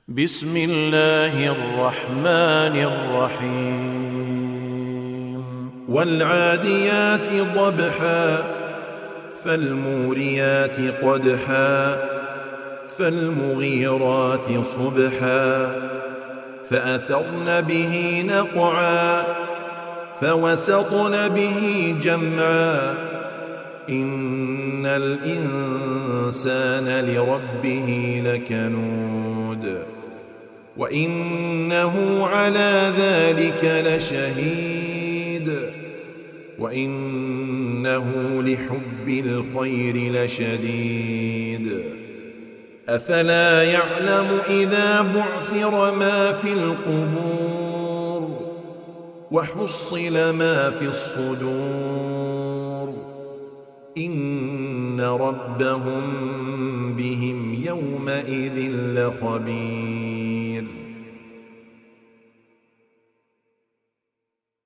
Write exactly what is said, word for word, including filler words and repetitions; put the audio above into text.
بسم الله الرحمن الرحيم والعاديات ضبحا فالموريات قدحا فالمغيرات صبحا فأثرن به نقعا فوسطن به جمعا إن الإنسان لربه لكنود وإنه على ذلك لشهيد وإنه لحب الخير لشديد أفلا يعلم إذا بعثر ما في القبور وحصل ما في الصدور إن ربهم بهم يومئذ لخبير